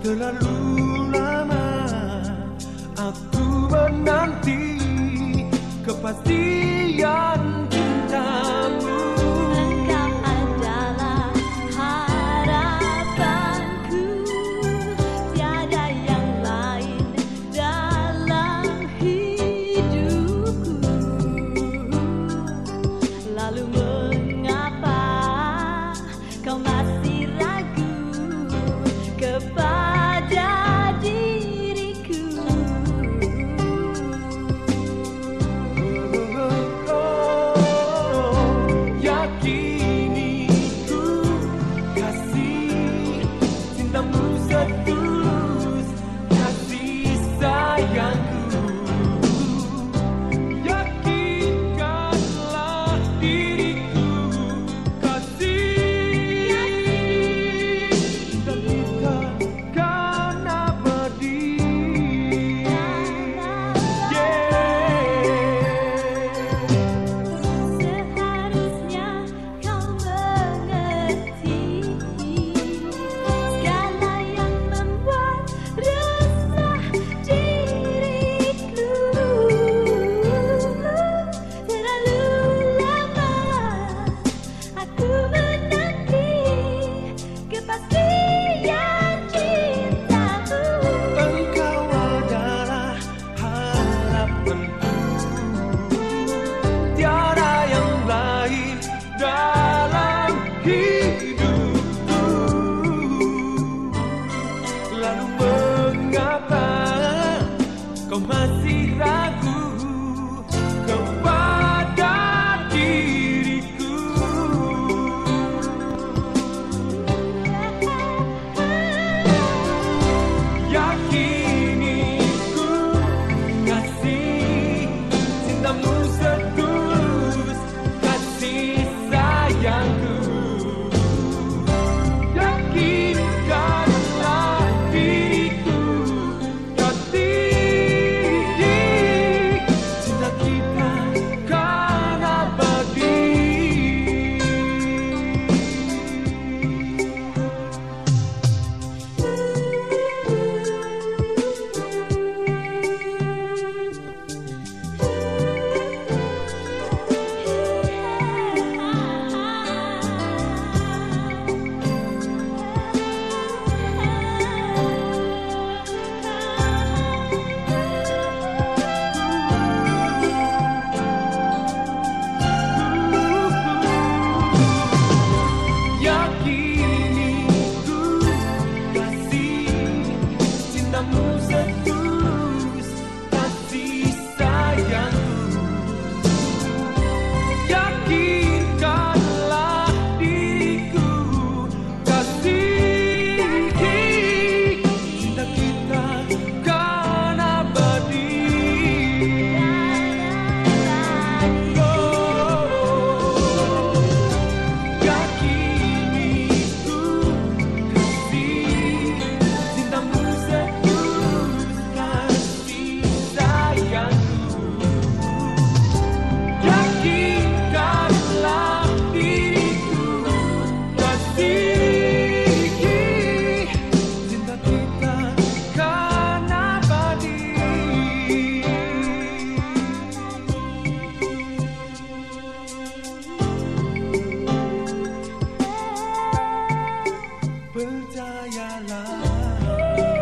Terlalu lama aku menanti kepastian cintamu. Engkau adalah harapanku, tiada yang lain dalam hidupku. Lalu mengapa kau masih ragu kepada diriku? Yakini ku kasih cintamu setulus kasih sayangku. Yakinkanlah diriku kasih cinta kita kan abadi. Seharusnya kau mengerti segala yang membuat resah diriku. Terlalu lama aku menanti kepastian cintamu. Engkau adalah harapanku, tiada yang lain dalam hidupku. Lalu mengapa kau masih ragu kepada diriku? Yakini ku kasih cintamu setulus kasih sayangku. Yakinkanlah diriku kasih cinta kita kan abadi. Yakini ku kasih cintamu setulus kasih sayangku. Yakinkanlah diriku kasih cinta kita kan abadi. Yakini ku kasih cintamu setulus kasih sayangku. Yakinkanlah diriku kasih cinta kita kan abadi. Percayalah